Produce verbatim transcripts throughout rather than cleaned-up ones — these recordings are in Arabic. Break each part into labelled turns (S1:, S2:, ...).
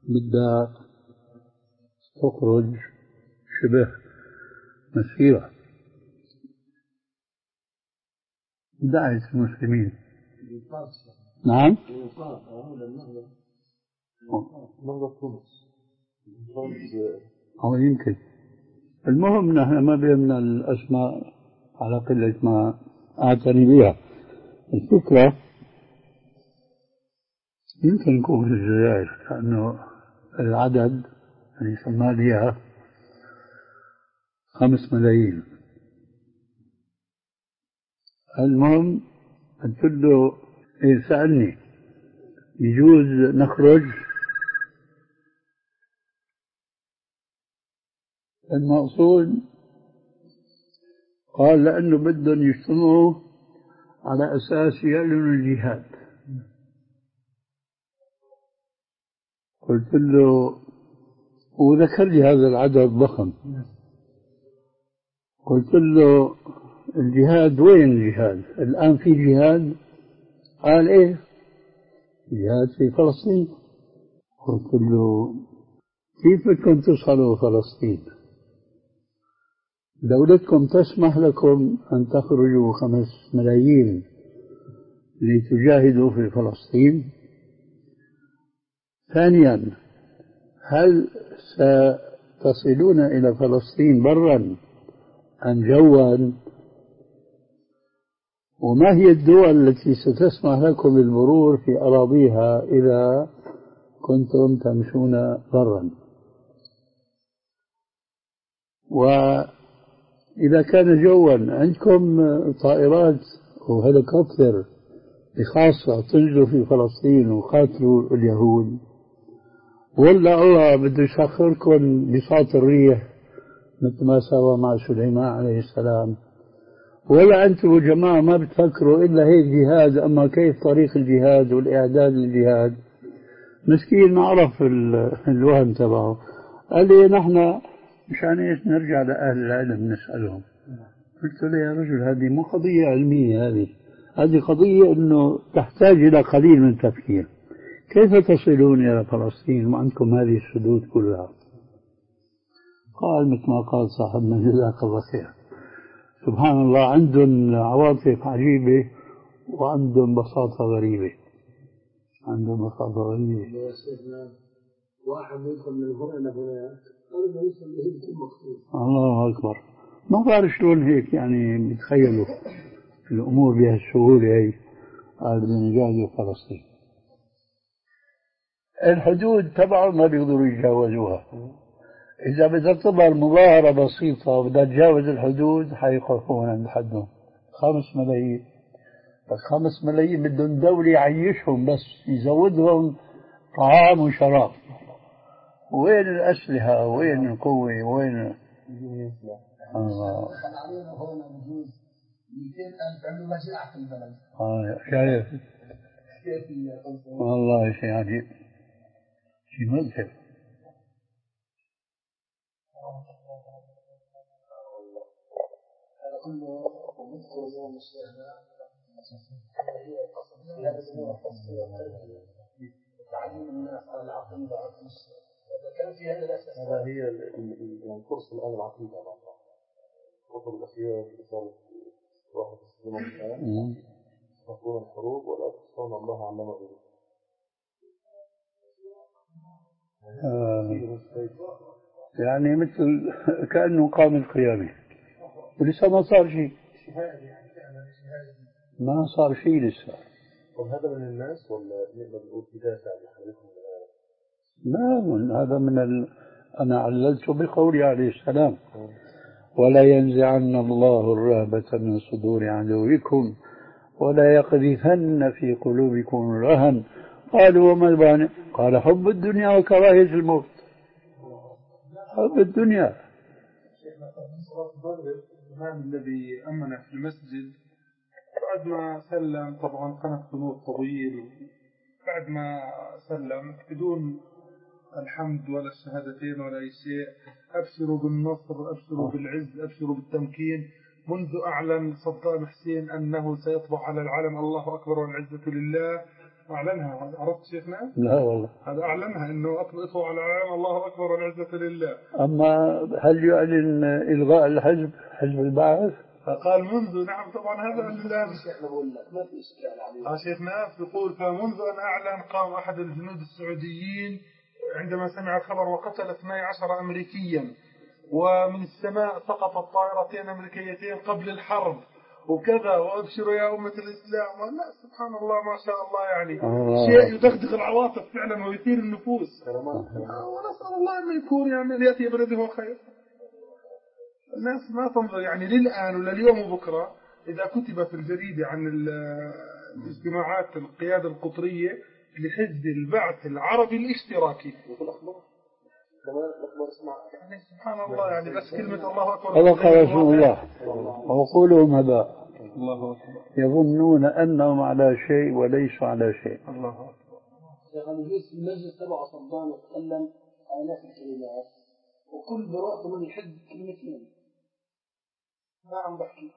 S1: بدها تخرج شبه مسيرة دعت المسلمين. نعم
S2: نهضة تونس
S1: أو يمكن. المهم نحن ما بيهمنا الأسماء على قلة ما أعتني بها. الفكرة يمكن يكون في الجزائر لأنه العدد اللي صوماليا خمس ملايين. المهم قلت له إيه سألني يجوز نخرج؟ المقصود قال لأنه بدهم يجتمعوا على أساس يعلنوا الجهاد. قلت له وذكر لي هذا العدد الضخم. قلت له الجهاد وين الجهاد؟ الآن في جهاد؟ قال إيه جهاد في فلسطين. قلت له كيف بدكم تصلوا فلسطين؟ دولتكم تسمح لكم أن تخرجوا خمس ملايين لتجاهدوا في فلسطين؟ ثانيا هل ستصلون إلى فلسطين برا أم جوا؟ وما هي الدول التي ستسمح لكم بالمرور في أراضيها إذا كنتم تمشون برا؟ وإذا كان جوا عندكم طائرات وهليكوبتر بخاصة تنزلوا في فلسطين وقاتلوا اليهود، ولا الله بده يسخركم بساط الريح مثل ما سوى مع سليمان عليه السلام؟ ولا أنتم جماعة ما بتفكروا إلا هيك جهاد؟ أما كيف طريق الجهاد والإعداد للجهاد؟ مسكين ما عرف الوهم تبعه. قال لي نحن مشان ايش نرجع لأهل العلم نسألهم. قلت له يا رجل هذه مو قضية علمية، هذه هذه قضية أنه تحتاج إلى قليل من التفكير. كيف تصلون إلى فلسطين وعندكم هذه السدود كلها؟ قال مثل ما قال صاحبنا جزاك الله خير، سبحان الله عندهم عواطف عجيبة وعندهم بساطة غريبة. عندهم بساطة غريبة.
S2: يا سيدنا واحد يدخل من هنا لهناك قال ما يوصل له يكون مخطوط.
S1: الله أكبر. ما بعرف شلون هيك يعني بتخيلوا الأمور بهالسهولة هي. قال بدنا نجاهدوا فلسطين. الحدود تبعهم ما بيقدروا يتجاوزوها. إذا بدها تظهر مظاهرة بسيطة وبدها تجاوز الحدود حيوقفون عند حدهم. خمس ملايين، بس خمس ملايين بدهم دولة يعيشهم بس يزودهم طعام وشراب. وين الأسلحة؟ وين القوة؟ وين الله؟ آه شايف والله شيء عجيب، شيء مذهل.
S2: تعليم الناس على العقيدة كان في هذا الأساس. هذا هي الكورس الآن العقيدة. الخطوة الأخيرة لإصابة واحد السلام الآن تكون الحروب ولا تخشون الله على ما يريد.
S1: يعني مثل كأنه قام القيامة ولسه ما صار شيء. ما صار شيء لسه.
S2: وهذا من الناس ولا نقدر نقول في دافع لحضرتكم؟
S1: لا هذا من ال... أنا عللت بقولي عليه السلام ولا ينزعن الله الرهبة من صدور عدوكم ولا يقذفن في قلوبكم الرهن. قالوا وما البانع؟ قال حب الدنيا وكراهية الموت. حب الدنيا.
S2: شيخنا صلاة الإمام الذي أمن في المسجد بعد ما سلم طبعا كانت قنوت طويل، بعد ما سلم بدون الحمد ولا الشهادتين ولا أي شيء، أبشروا بالنصر، أبشروا بالعز، أبشروا بالتمكين. منذ أعلن صدام حسين أنه سيطبع على العالم الله أكبر والعزة لله، أعلنها، عرفت شيخنا؟
S1: لا والله.
S2: هذا أعلنها إنه أطلقوا على العالم الله أكبر والعزة لله.
S1: أما هل يعلن إلغاء الحزب حزب البعث؟
S2: فقال منذ، نعم طبعا هذا شيخنا بقول لك ما في إشكال عليه. آه شيخنا يقول فمنذ أن أعلن قام أحد الجنود السعوديين عندما سمع الخبر وقتل اثني عشر أمريكيا، ومن السماء سقطت طائرتين أمريكيتين قبل الحرب وكذا، وأبشروا يا أمة الإسلام. لا سبحان الله ما شاء الله، يعني آه. شيء يدغدغ العواطف فعلا ويثير النفوس. آه ونسأل الله أن يكون يعني يأتي بلده خير. الناس ما تنظر يعني للآن ولا اليوم وبكرة إذا كتب في الجريدة عن الاجتماعات القيادة القطرية لحزب البعث العربي الاشتراكي يعني سبحان الله، يعني بس كلمة الله أكبر
S1: صدق رسول الله وقولهم هباء.
S2: الله أكبر.
S1: يظنون أنهم على شيء وليسوا على شيء.
S2: الله أكبر.
S3: المجلس المجلس تبع صدام يتكلم آلاف الكلمات وكل براءته من يحد كلمتين. ما عم بحكي.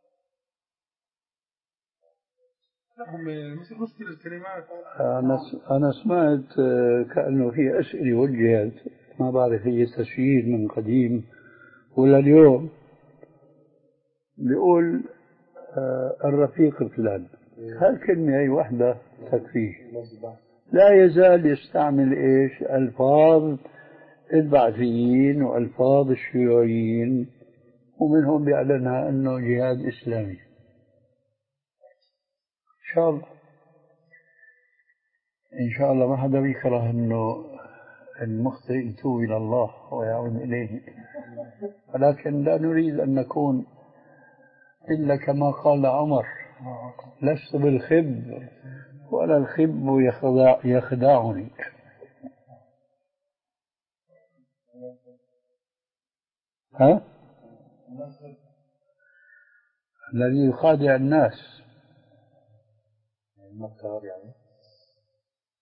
S2: هم مثل مشكلة الكلمات.
S1: أنا أنا سمعت كأنه في أسئلة وجهت، ما بعرف هي تسجيل من قديم ولا اليوم، بيقول الرفيق فلان. هالكلمة أي وحدة تكفيه. لا يزال يستعمل إيش ألفاظ البعثيين وألفاظ الشيوعيين، ومنهم بيعلنها أنه جهاد إسلامي. إن شاء الله إن شاء الله ما حدا بيكره أنه المخطئ يتوب إلى الله ويعود إليه، ولكن لا نريد أن نكون إلا كما قال عمر: لست بالخب ولا الخب يخدع يخدعني. ها؟ الذي يخادع الناس
S3: المكار يعني